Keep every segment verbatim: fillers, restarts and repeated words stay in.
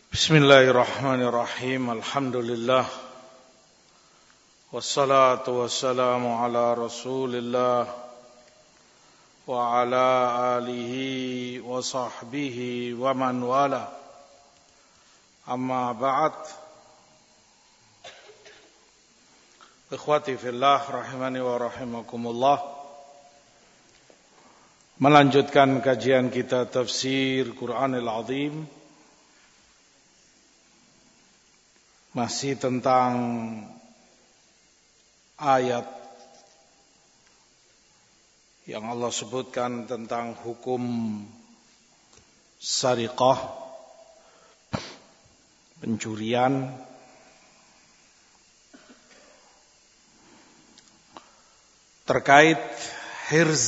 Bismillahirrahmanirrahim. Alhamdulillah. Wassalatu wassalamu ala Rasulillah wa ala alihi wa sahbihi wa man wala. Amma ba'd. Ikhwati fillah rahimani wa rahimakumullah. Melanjutkan kajian kita tafsir Qur'anil Azim. Masih tentang ayat yang Allah sebutkan tentang hukum sariqah, pencurian. Terkait hirz,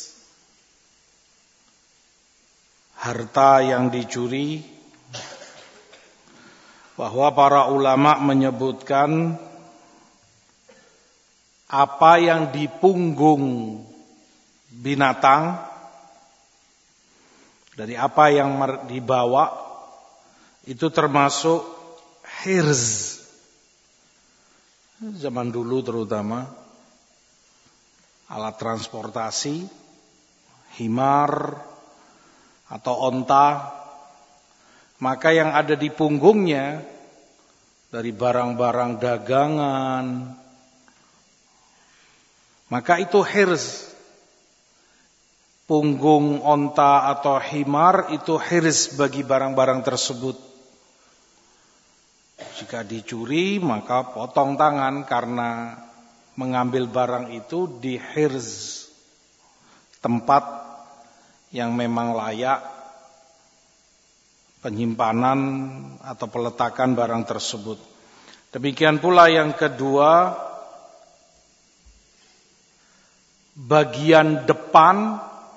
harta yang dicuri, bahwa para ulama menyebutkan apa yang di punggung binatang, dari apa yang dibawa, itu termasuk hirz. Zaman dulu terutama alat transportasi, himar atau onta, maka yang ada di punggungnya dari barang-barang dagangan, maka itu hirz. Punggung onta atau himar itu hirz bagi barang-barang tersebut. Jika dicuri maka potong tangan, karena mengambil barang itu di hirz, tempat yang memang layak penyimpanan atau peletakan barang tersebut. Demikian pula yang kedua, bagian depan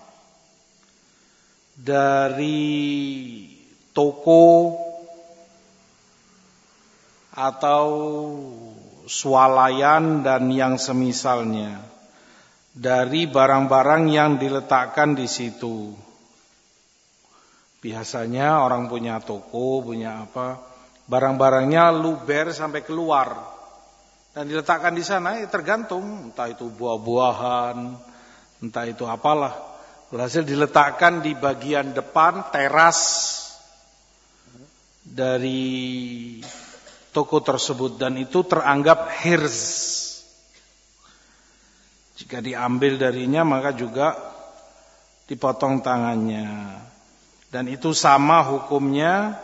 dari toko atau swalayan dan yang semisalnya, dari barang-barang yang diletakkan di situ. Biasanya orang punya toko, punya apa, barang-barangnya luber sampai keluar dan diletakkan di sana, ya tergantung, entah itu buah-buahan, entah itu apalah. Hasil diletakkan di bagian depan teras dari toko tersebut, dan itu teranggap hirz. Jika diambil darinya maka juga dipotong tangannya. Dan itu sama hukumnya,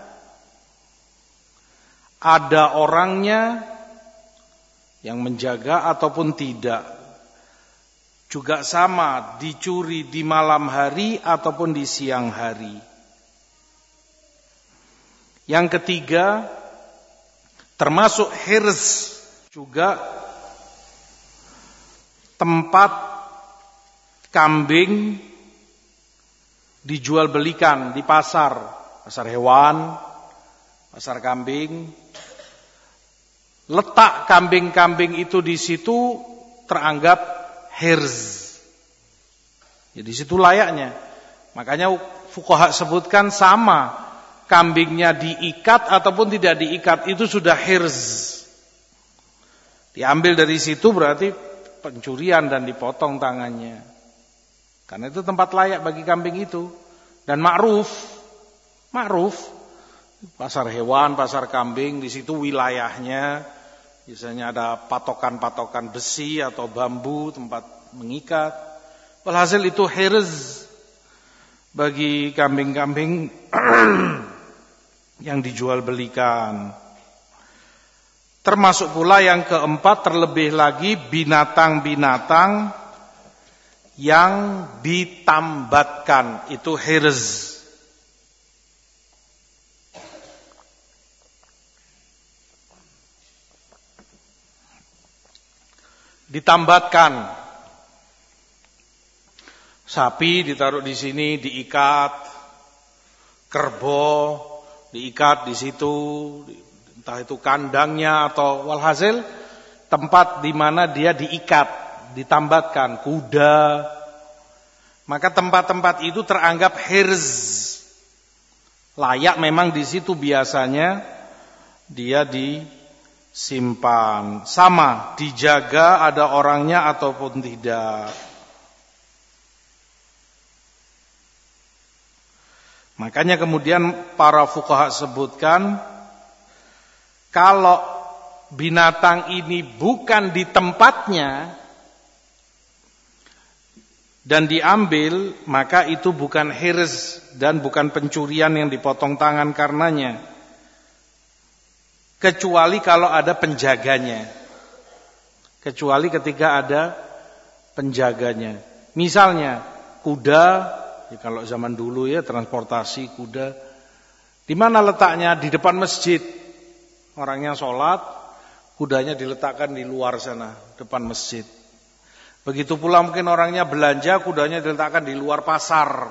ada orangnya yang menjaga ataupun tidak. Juga sama, dicuri di malam hari ataupun di siang hari. Yang ketiga, termasuk hirz juga tempat kambing dijual belikan di pasar, pasar hewan, pasar kambing. Letak kambing-kambing itu di situ teranggap hirz. Ya, di situ layaknya. Makanya fuqaha sebutkan sama, kambingnya diikat ataupun tidak diikat itu sudah hirz. Diambil dari situ berarti pencurian dan dipotong tangannya. Karena itu tempat layak bagi kambing itu. Dan ma'ruf, ma'ruf, pasar hewan, pasar kambing, di situ wilayahnya. Biasanya ada patokan-patokan besi atau bambu, tempat mengikat. Walhasil itu hirz bagi kambing-kambing yang dijual belikan. Termasuk pula yang keempat, terlebih lagi binatang-binatang yang ditambatkan, itu hirz. Ditambatkan, sapi ditaruh di sini, diikat, kerbau diikat di situ, entah itu kandangnya atau walhasil tempat di mana dia diikat, ditambatkan, kuda, maka tempat-tempat itu teranggap hirz. layak memang di situ biasanya dia disimpan. Sama, dijaga ada orangnya ataupun tidak. Makanya kemudian para fuqaha sebutkan, kalau binatang ini bukan di tempatnya dan diambil, maka itu bukan hirz dan bukan pencurian yang dipotong tangan karenanya. Kecuali kalau ada penjaganya. Kecuali ketika ada penjaganya. Misalnya kuda, ya kalau zaman dulu ya transportasi kuda, di mana letaknya? Di depan masjid. Orangnya sholat, kudanya diletakkan di luar sana, depan masjid. Begitu pula mungkin orangnya belanja, kudanya diletakkan di luar pasar.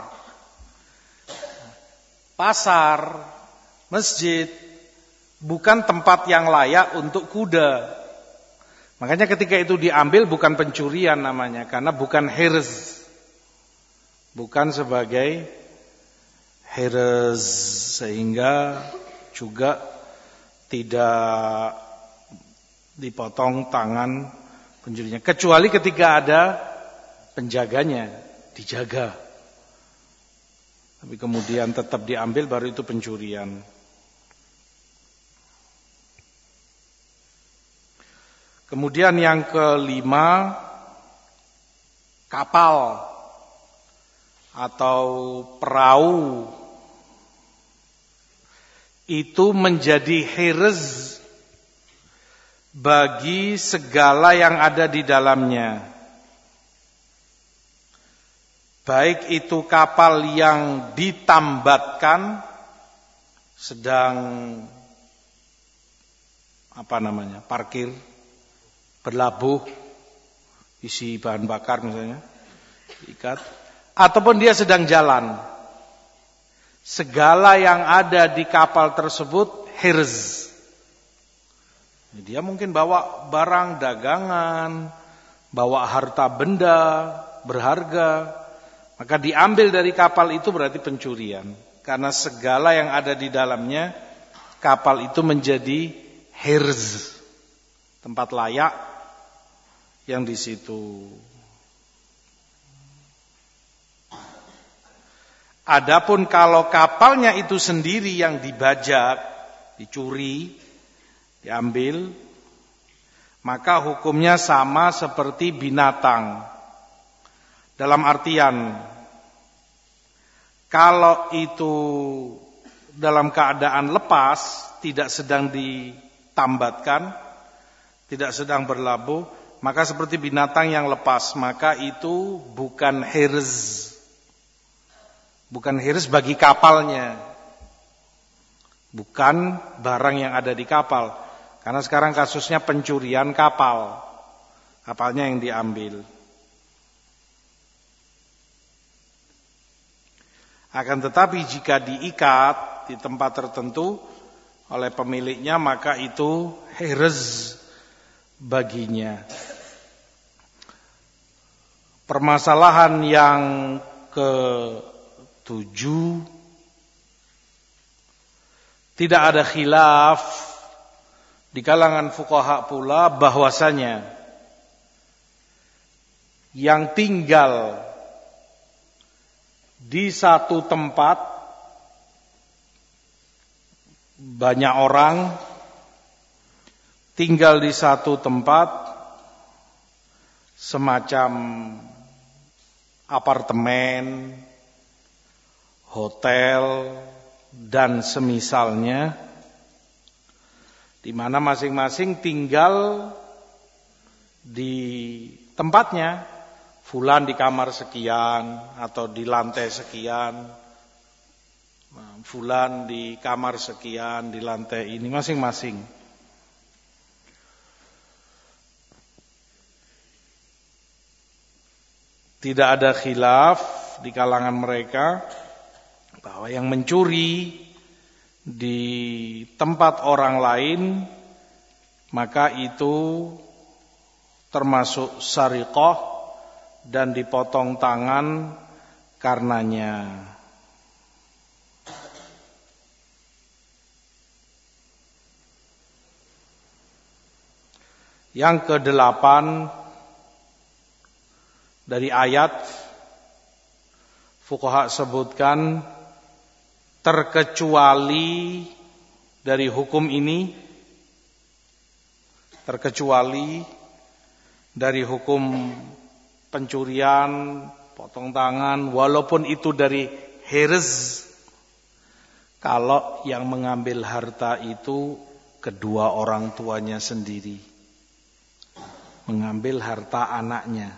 Pasar, masjid, bukan tempat yang layak untuk kuda. Makanya ketika itu diambil bukan pencurian namanya, karena bukan hirz. Bukan sebagai hirz, sehingga juga tidak dipotong tangan pencurinya. Kecuali ketika ada penjaganya, dijaga. Tapi kemudian tetap diambil, baru itu pencurian. Kemudian yang kelima, kapal atau perahu itu menjadi hirz bagi segala yang ada di dalamnya. Baik itu kapal yang ditambatkan, sedang apa namanya, parkir, berlabuh, isi bahan bakar misalnya, ikat, ataupun dia sedang jalan. Segala yang ada di kapal tersebut hirz. Dia mungkin bawa barang dagangan, bawa harta benda berharga, maka diambil dari kapal itu berarti pencurian. Karena segala yang ada di dalamnya, kapal itu menjadi hirz, tempat layak yang di situ. Adapun kalau kapalnya itu sendiri yang dibajak, dicuri, diambil, maka hukumnya sama seperti binatang. Dalam artian, kalau itu dalam keadaan lepas, tidak sedang ditambatkan, tidak sedang berlabuh, maka seperti binatang yang lepas, maka itu bukan hirz. Bukan hirz bagi kapalnya. Bukan barang yang ada di kapal. Karena sekarang kasusnya pencurian kapal. Kapalnya yang diambil. Akan tetapi jika diikat di tempat tertentu oleh pemiliknya, maka itu hirz baginya. Permasalahan yang ke tujuh, tidak ada khilaf di kalangan fuqaha pula bahwasanya yang tinggal di satu tempat, banyak orang tinggal di satu tempat, semacam apartemen, hotel, dan semisalnya, di mana masing-masing tinggal di tempatnya. Fulan di kamar sekian atau di lantai sekian, fulan di kamar sekian, di lantai ini, masing-masing. Tidak ada khilaf di kalangan mereka bahwa yang mencuri di tempat orang lain, maka itu termasuk sariqah dan dipotong tangan karenanya. Yang kedelapan dari ayat fuqaha sebutkan terkecuali dari hukum ini, terkecuali dari hukum pencurian, potong tangan, walaupun itu dari hirz, kalau yang mengambil harta itu kedua orang tuanya sendiri, mengambil harta anaknya.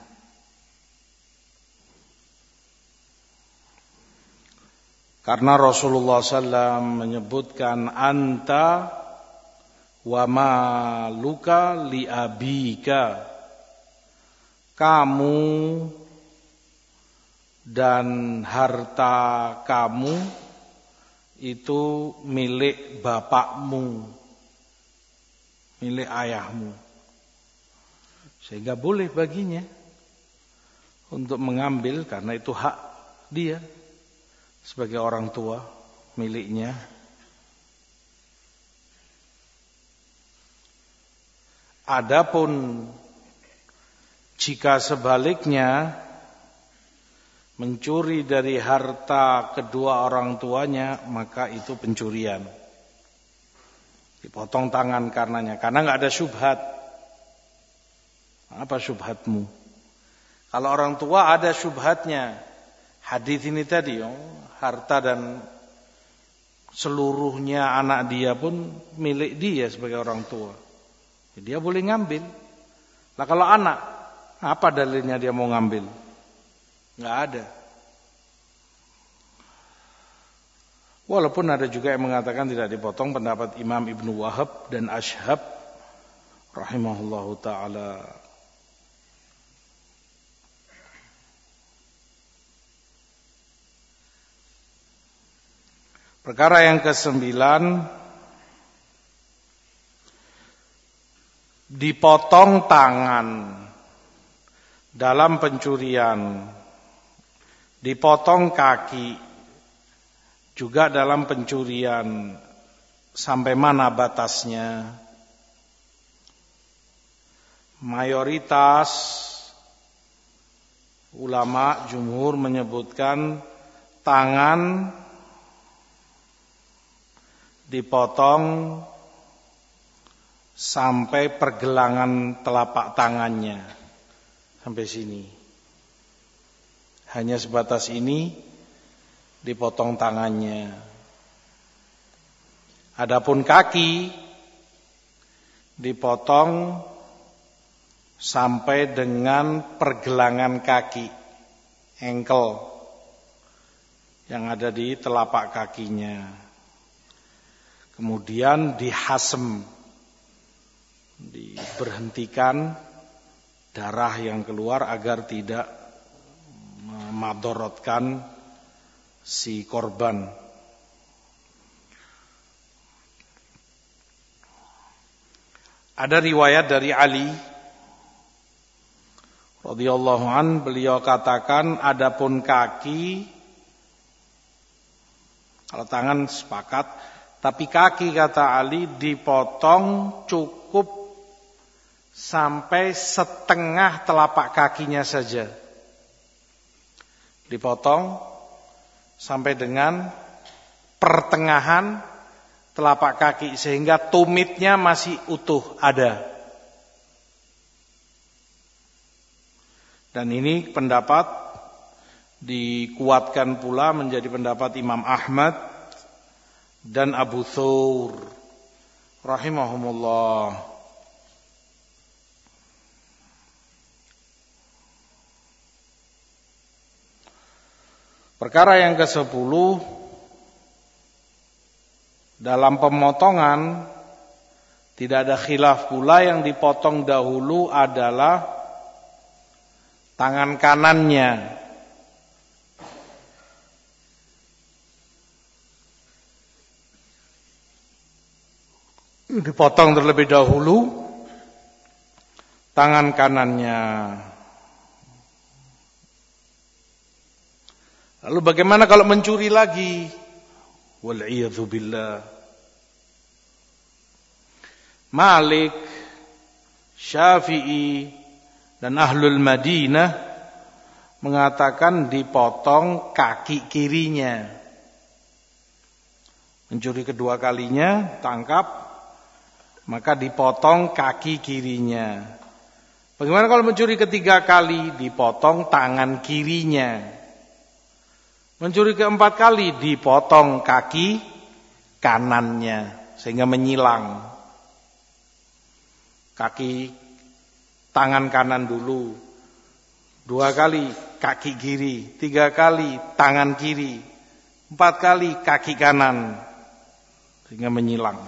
Karena Rasulullah sallallahu alaihi wasallam menyebutkan anta wa maluka li abika, kamu dan harta kamu itu milik bapakmu, milik ayahmu, sehingga boleh baginya untuk mengambil karena itu hak dia sebagai orang tua, miliknya. Adapun jika sebaliknya mencuri dari harta kedua orang tuanya, maka itu pencurian. Dipotong tangan karenanya, karena nggak ada syubhat. Apa syubhatmu? Kalau orang tua ada syubhatnya. Hadis ini tadi, oh, harta dan seluruhnya anak dia pun milik dia sebagai orang tua. Dia boleh ngambil. Nah kalau anak, apa dalilnya dia mau ngambil? Nggak ada. Walaupun ada juga yang mengatakan tidak dipotong, pendapat Imam Ibnu Wahab dan Ashhab rahimahullahu ta'ala. Perkara yang kesembilan, dipotong tangan dalam pencurian, dipotong kaki juga dalam pencurian. Sampai mana batasnya? Mayoritas ulama jumhur menyebutkan tangan dipotong sampai pergelangan telapak tangannya, sampai sini. Hanya sebatas ini dipotong tangannya. Adapun kaki dipotong sampai dengan pergelangan kaki, ankle yang ada di telapak kakinya. Kemudian dihasem, diberhentikan darah yang keluar agar tidak memadorotkan si korban. Ada riwayat dari Ali radhiyallahu an, beliau katakan, adapun kaki, kalau tangan sepakat, tapi kaki kata Ali dipotong cukup sampai setengah telapak kakinya saja. Dipotong sampai dengan pertengahan telapak kaki, sehingga tumitnya masih utuh ada. Dan ini pendapat dikuatkan pula menjadi pendapat Imam Ahmad dan Abu Thawr rahimahumullah. Perkara yang kesepuluh, dalam pemotongan tidak ada khilaf pula, yang dipotong dahulu adalah tangan kanannya. Dipotong terlebih dahulu tangan kanannya. Lalu bagaimana kalau mencuri lagi? Wal'iyadzu billah. Malik, Syafi'i dan Ahlul Madinah mengatakan dipotong kaki kirinya. Mencuri kedua kalinya, tangkap, maka dipotong kaki kirinya. Bagaimana kalau mencuri ketiga kali? Dipotong tangan kirinya. Mencuri keempat kali dipotong kaki kanannya sehingga menyilang. Kaki tangan kanan dulu. Dua kali kaki kiri, tiga kali tangan kiri, empat kali kaki kanan sehingga menyilang.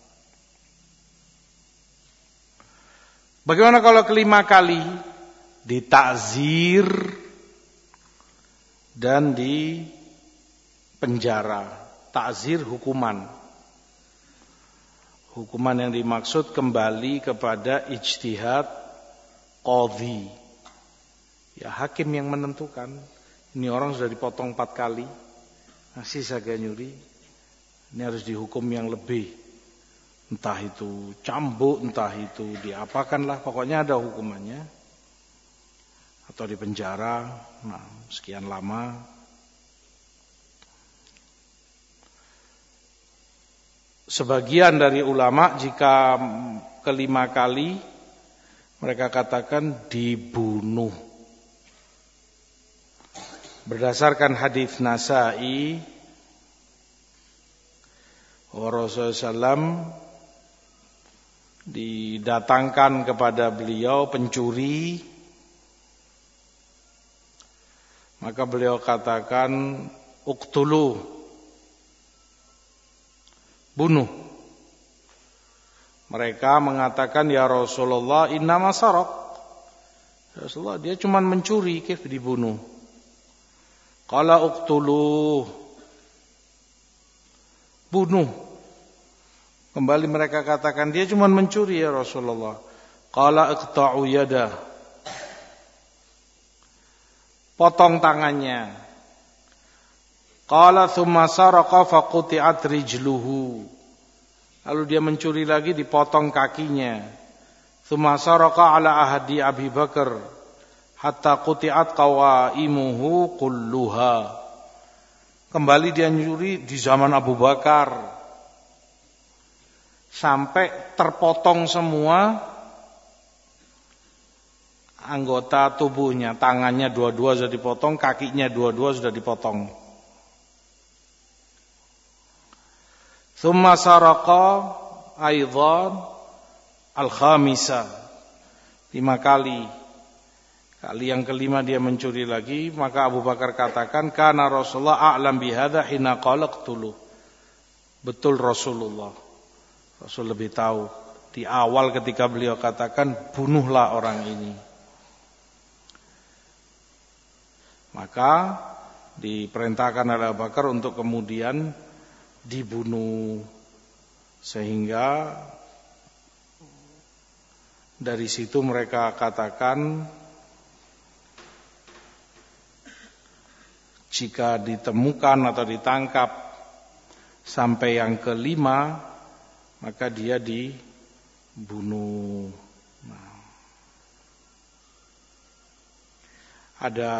Bagaimana kalau kelima kali? Ditakzir dan di penjara. Takzir hukuman. Hukuman yang dimaksud kembali kepada ijtihad qadhi. Ya hakim yang menentukan. Ini orang sudah dipotong empat kali, masih saja nyuri. Ini harus dihukum yang lebih. Entah itu cambuk, entah itu diapakanlah, pokoknya ada hukumannya. Atau di penjara, nah, sekian lama. Sebagian dari ulama jika kelima kali mereka katakan dibunuh. Berdasarkan hadis Nasa'i, Rasulullah shallallahu alaihi wasallam didatangkan kepada beliau pencuri. Maka beliau katakan, uqtulu, bunuh. Mereka mengatakan, ya Rasulullah, innama saraq. Rasulullah, dia cuma mencuri, kif dibunuh. Qala uqtulu, bunuh. Kembali mereka katakan, dia cuma mencuri ya Rasulullah. Qala iqta'u yadah, potong tangannya. Qala thumma saraqa faquti'at rijluhu. Lalu dia mencuri lagi, dipotong kakinya. Thumma saraqa ala ahdi Abi Bakar hatta quti'at qawaimuhu kulluha. Kembali dia mencuri di zaman Abu Bakar sampai terpotong semua anggota tubuhnya, tangannya dua-dua sudah dipotong, kakinya dua-dua sudah dipotong. Tsumma saraqa aidan al-khamisa, lima kali. Kali yang kelima dia mencuri lagi, maka Abu Bakar katakan, kana Rasulullah a'lam bihadza hina qala qtulu. Betul Rasulullah. Rasul lebih tahu di awal ketika beliau katakan bunuhlah orang ini. Maka diperintahkan oleh Abu Bakar untuk kemudian dibunuh. Sehingga dari situ mereka katakan jika ditemukan atau ditangkap sampai yang kelima, maka dia dibunuh. Nah, ada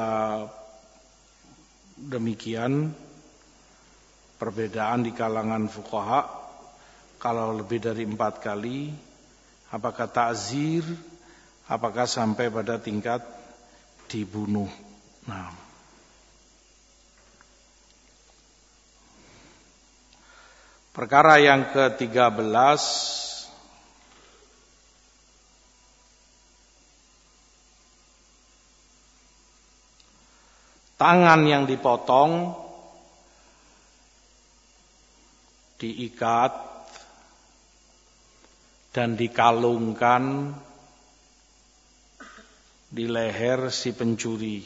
demikian perbedaan di kalangan fuqaha. Kalau lebih dari empat kali, apakah ta'zir, apakah sampai pada tingkat dibunuh. Nah, perkara yang ketiga belas, tangan yang dipotong diikat dan dikalungkan di leher si pencuri.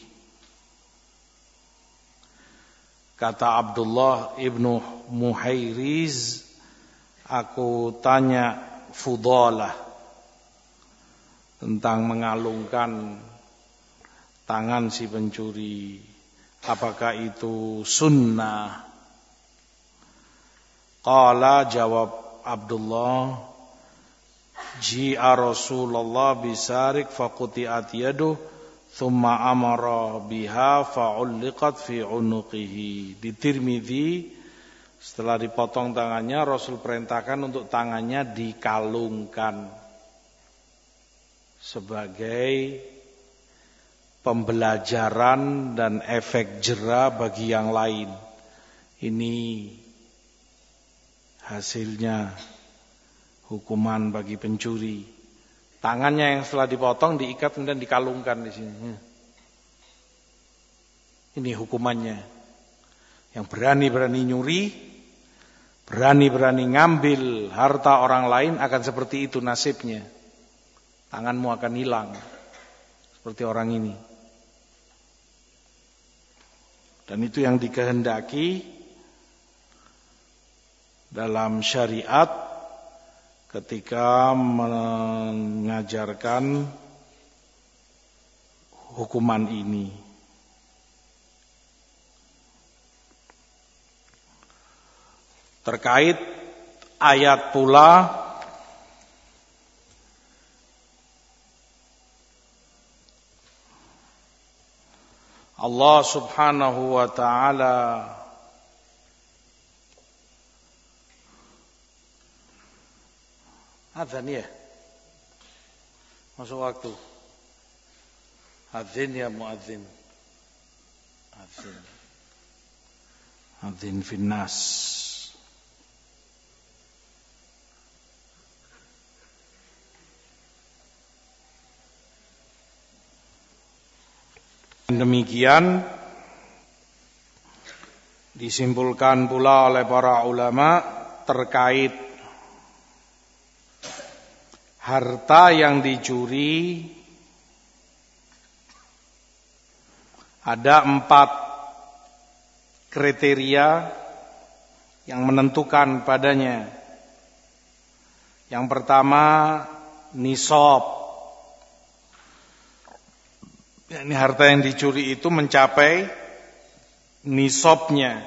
Kata Abdullah ibnu Muhairiz, aku tanya Fudalah tentang mengalungkan tangan si pencuri, apakah itu sunnah? Qala, jawab Abdullah, ji'a Rasulullah bisarik faquti'at yaduh thumma amara biha fa'ulliqat fi unuqihi. Di Tirmidzi, setelah dipotong tangannya, Rasul perintahkan untuk tangannya dikalungkan sebagai pembelajaran dan efek jera bagi yang lain. Ini hasilnya hukuman bagi pencuri. Tangannya yang setelah dipotong diikat kemudian dikalungkan di sini. Ini hukumannya. Yang berani-berani nyuri, berani-berani ngambil harta orang lain akan seperti itu nasibnya. Tanganmu akan hilang seperti orang ini. Dan itu yang dikehendaki dalam syariat ketika mengajarkan hukuman ini. Terkait ayat pula Allah Subhanahu wa ta'ala adzan ya, masuk waktu. Adzin ya muadzin, adzin, adzin finnas. Demikian disimpulkan pula oleh para ulama terkait harta yang dicuri. Ada empat kriteria yang menentukan padanya. Yang pertama, nisab. Ini harta yang dicuri itu mencapai nisabnya.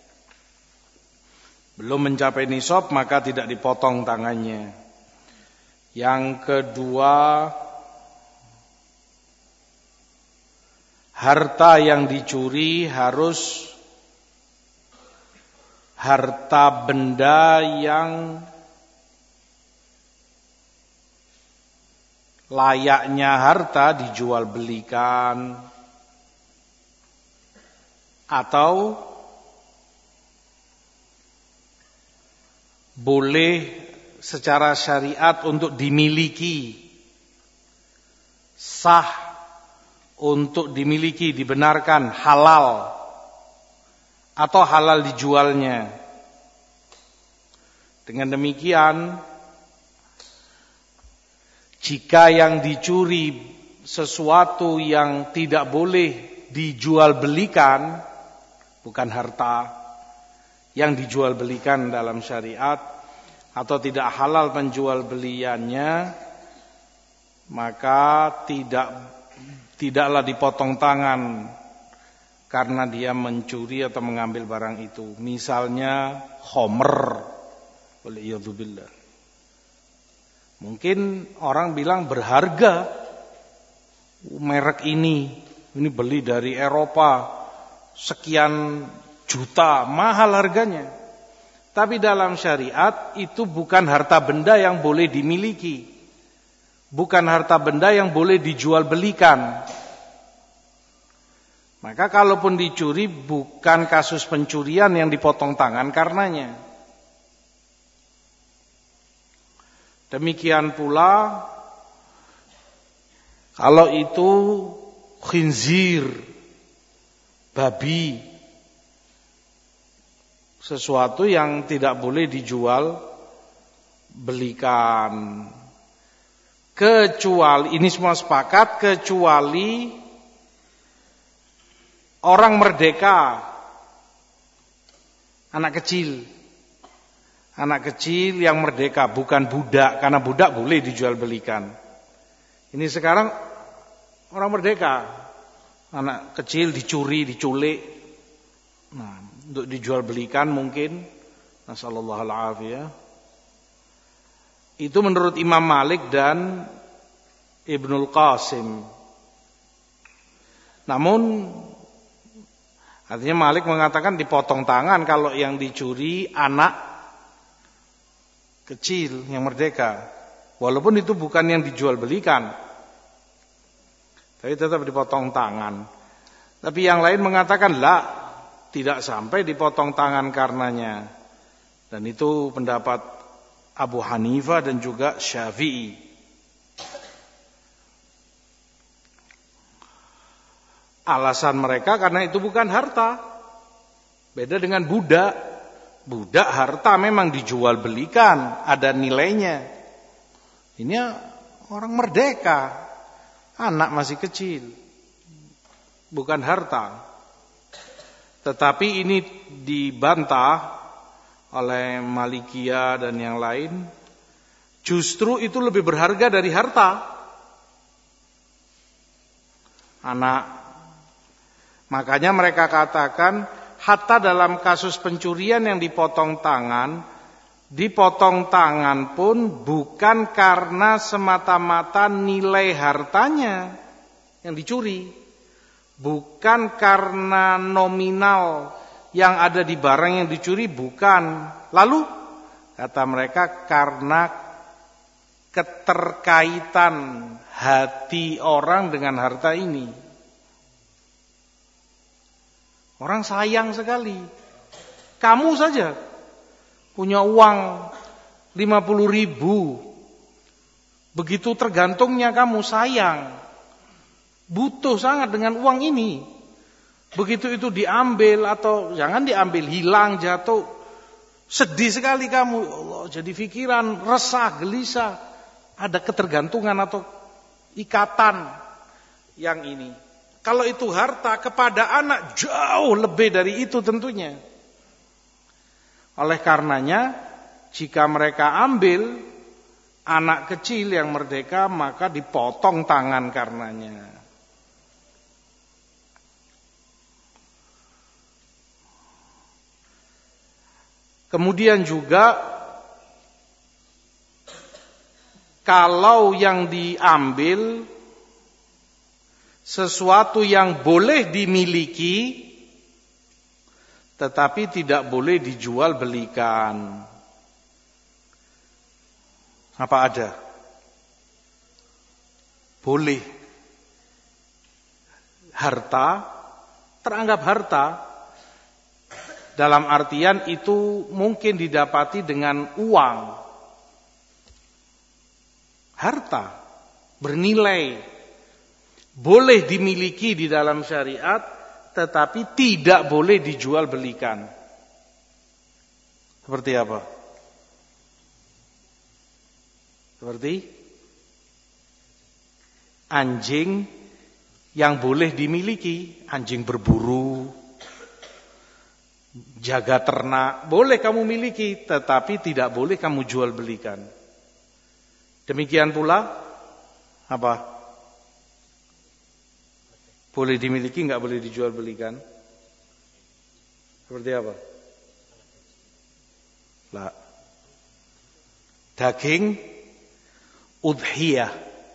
Belum mencapai nisab maka tidak dipotong tangannya. Yang kedua, harta yang dicuri harus harta benda yang layaknya harta dijual belikan atau boleh secara syariat untuk dimiliki, sah untuk dimiliki, dibenarkan, halal atau halal dijualnya. Dengan demikian, jika yang dicuri sesuatu yang tidak boleh dijual belikan, bukan harta yang dijual belikan dalam syariat, atau tidak halal penjual beliannya, maka tidak tidaklah dipotong tangan karena dia mencuri atau mengambil barang itu. Misalnya khomer, waliyadzubillah. Mungkin orang bilang berharga merek ini, ini beli dari Eropa sekian juta, mahal harganya. Tapi dalam syariat itu bukan harta benda yang boleh dimiliki, bukan harta benda yang boleh dijual belikan. Maka kalaupun dicuri bukan kasus pencurian yang dipotong tangan karenanya. Demikian pula kalau itu khinzir, babi, sesuatu yang tidak boleh dijual belikan, kecuali, ini semua sepakat, kecuali orang merdeka, anak kecil. Anak kecil yang merdeka, bukan budak, karena budak boleh dijual belikan. Ini sekarang orang merdeka, anak kecil dicuri, diculik, nah, untuk dijual belikan mungkin, nasallallahu alaihi. Itu menurut Imam Malik dan Ibnul Qasim. Namun artinya Malik mengatakan dipotong tangan kalau yang dicuri anak kecil yang merdeka. Walaupun itu bukan yang dijual belikan, tapi tetap dipotong tangan. Tapi yang lain mengatakan lah, tidak sampai dipotong tangan karenanya. Dan itu pendapat Abu Hanifah dan juga Syafi'i. Alasan mereka karena itu bukan harta. Beda dengan budak. Budak harta memang dijual belikan, ada nilainya. Ini orang merdeka, anak masih kecil, bukan harta. Tetapi ini dibantah oleh Malikiyah dan yang lain, justru itu lebih berharga dari harta. Anak. Makanya mereka katakan, hatta dalam kasus pencurian yang dipotong tangan, dipotong tangan pun bukan karena semata-mata nilai hartanya yang dicuri, bukan karena nominal yang ada di barang yang dicuri, bukan. Lalu kata mereka karena keterkaitan hati orang dengan harta ini. Orang sayang sekali. Kamu saja punya uang lima puluh ribu, begitu tergantungnya kamu, sayang, butuh sangat dengan uang ini. Begitu itu diambil atau jangan diambil, hilang, jatuh, sedih sekali kamu. Allah, jadi pikiran, resah, gelisah, ada ketergantungan atau ikatan yang ini. Kalau itu harta, kepada anak jauh lebih dari itu tentunya. Oleh karenanya, jika mereka ambil anak kecil yang merdeka, maka dipotong tangan karenanya. Kemudian juga kalau yang diambil sesuatu yang boleh dimiliki tetapi tidak boleh dijual belikan. Apa ada? Boleh. Harta teranggap harta dalam artian itu mungkin didapati dengan uang. Harta bernilai, boleh dimiliki di dalam syariat, tetapi tidak boleh dijual belikan. Seperti apa? Seperti anjing yang boleh dimiliki, anjing berburu, jaga ternak, boleh kamu miliki, tetapi tidak boleh kamu jual belikan. Demikian pula apa? Boleh dimiliki, enggak boleh dijual belikan. Seperti apa? Lah. Daging udhiyah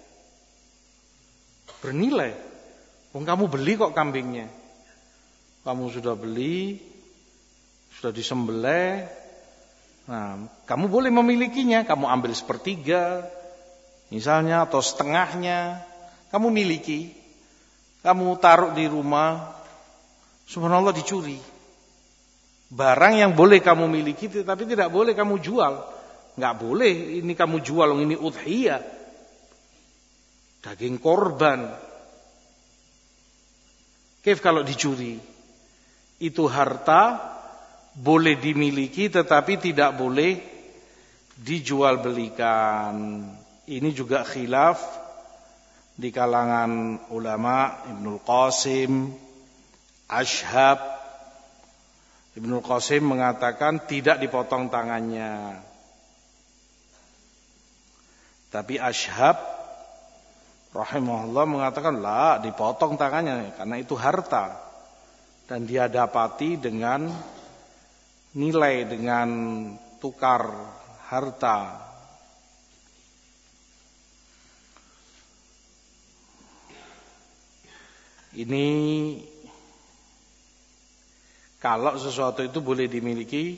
bernilai. Wong kamu beli kok kambingnya. Kamu sudah beli, sudah disembelih. Nah, kamu boleh memilikinya, kamu ambil sepertiga misalnya atau setengahnya, kamu miliki. Kamu taruh di rumah, subhanallah dicuri. Barang yang boleh kamu miliki tapi tidak boleh kamu jual. Enggak boleh ini kamu jual, ini udhiyah. Daging korban. Kaif kalau dicuri? Itu harta boleh dimiliki tetapi tidak boleh dijual belikan. Ini juga khilaf di kalangan ulama. Ibnul Qasim, Ashhab. Ibnul Qasim mengatakan tidak dipotong tangannya. Tapi Ashhab rahimahullah mengatakan lah, dipotong tangannya karena itu harta dan dia dapati dengan nilai, dengan tukar harta. Ini kalau sesuatu itu boleh dimiliki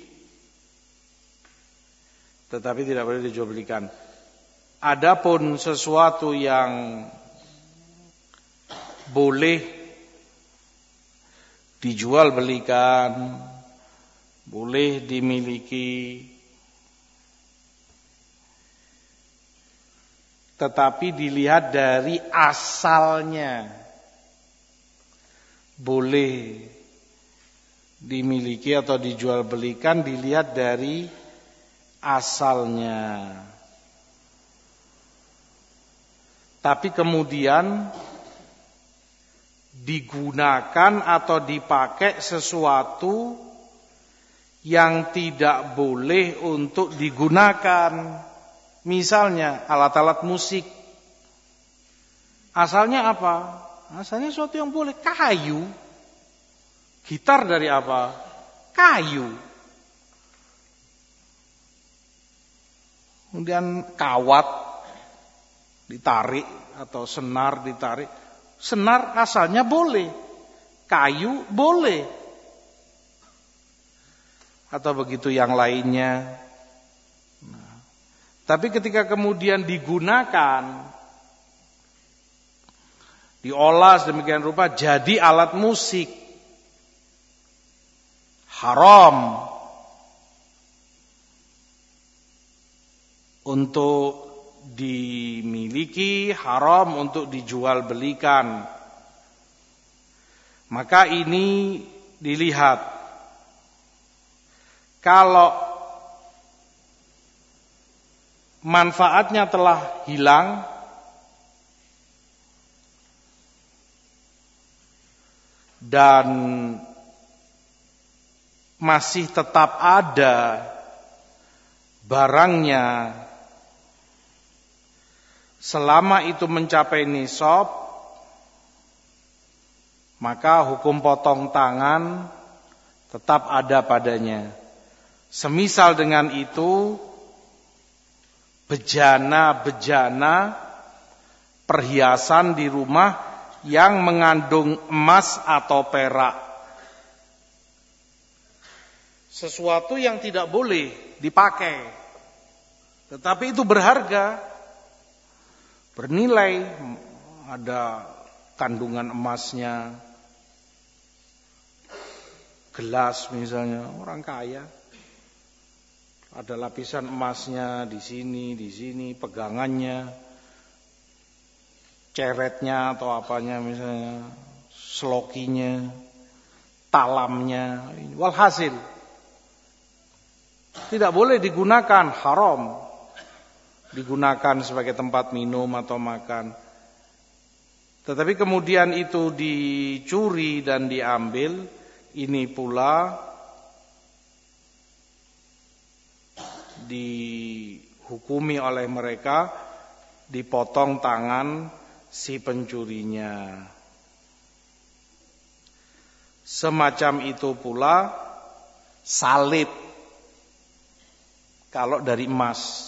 tetapi tidak boleh dijual belikan. Adapun sesuatu yang boleh dijual belikan, boleh dimiliki, tetapi dilihat dari asalnya. Boleh dimiliki atau dijual belikan dilihat dari asalnya. Tapi kemudian digunakan atau dipakai sesuatu yang tidak boleh untuk digunakan. Misalnya alat-alat musik. Asalnya apa? Asalnya sesuatu yang boleh. Kayu. Gitar dari apa? Kayu. Kemudian kawat ditarik atau senar ditarik. Senar asalnya boleh. Kayu boleh. Atau begitu yang lainnya. Nah, tapi ketika kemudian digunakan, diolah sedemikian rupa jadi alat musik, haram untuk dimiliki, haram untuk dijual belikan. Maka ini dilihat. Kalau manfaatnya telah hilang, dan masih tetap ada barangnya, selama itu mencapai nisab, maka hukum potong tangan tetap ada padanya. Semisal dengan itu, bejana-bejana perhiasan di rumah yang mengandung emas atau perak. Sesuatu yang tidak boleh dipakai, tetapi itu berharga, bernilai, ada kandungan emasnya, gelas misalnya, orang kaya, ada lapisan emasnya di sini, di sini, pegangannya, ceretnya atau apanya misalnya, selokinya, talamnya, walhasil tidak boleh digunakan, haram digunakan sebagai tempat minum atau makan. Tetapi kemudian itu dicuri dan diambil, ini pula dihukumi oleh mereka, dipotong tangan si pencurinya. Semacam itu pula salib kalau dari emas,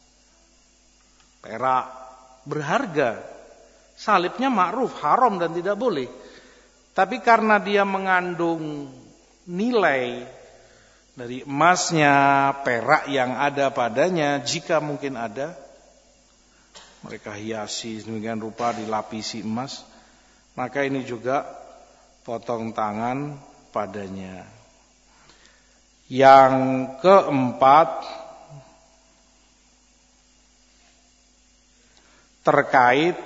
perak, berharga. Salibnya ma'ruf, haram dan tidak boleh. Tapi karena dia mengandung nilai dari emasnya, perak yang ada padanya, jika mungkin ada, mereka hiasi sedemikian rupa, dilapisi emas, maka ini juga potong tangan padanya. Yang keempat, terkait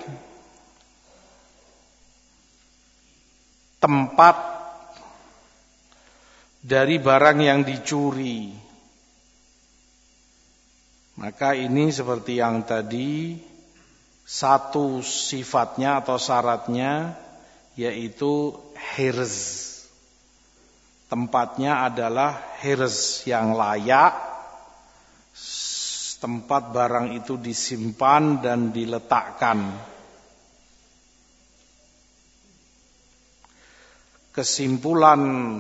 tempat dari barang yang dicuri. Maka ini seperti yang tadi, satu sifatnya atau syaratnya yaitu hirz. Tempatnya adalah hirz yang layak, tempat barang itu disimpan dan diletakkan. Kesimpulan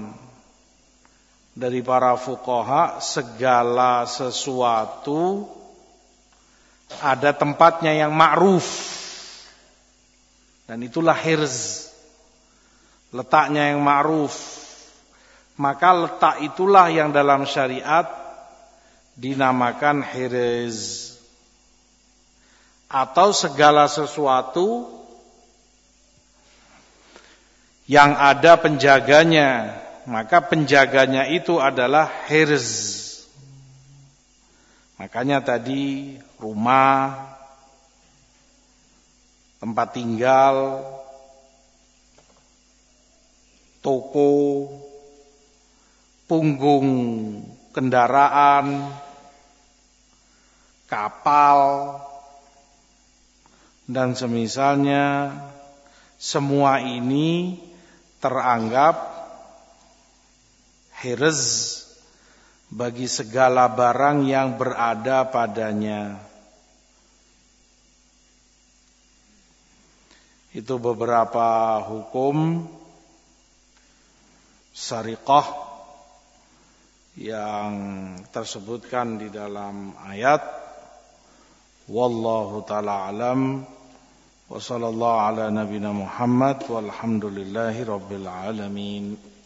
dari para fuqaha, segala sesuatu ada tempatnya yang ma'ruf, dan itulah hirz. letaknya yang ma'ruf, maka letak itulah yang dalam syariat dinamakan hirz. Atau segala sesuatu yang ada penjaganya, maka penjaganya itu adalah hirz. Makanya tadi rumah, tempat tinggal, toko, punggung kendaraan, kapal, dan semisalnya, semua ini teranggap hirz bagi segala barang yang berada padanya. Itu beberapa hukum syariqah yang tersebutkan di dalam ayat. Wallahu ta'ala alam. Wa sallallahu ala nabina Muhammad walhamdulillahi rabbil alamin.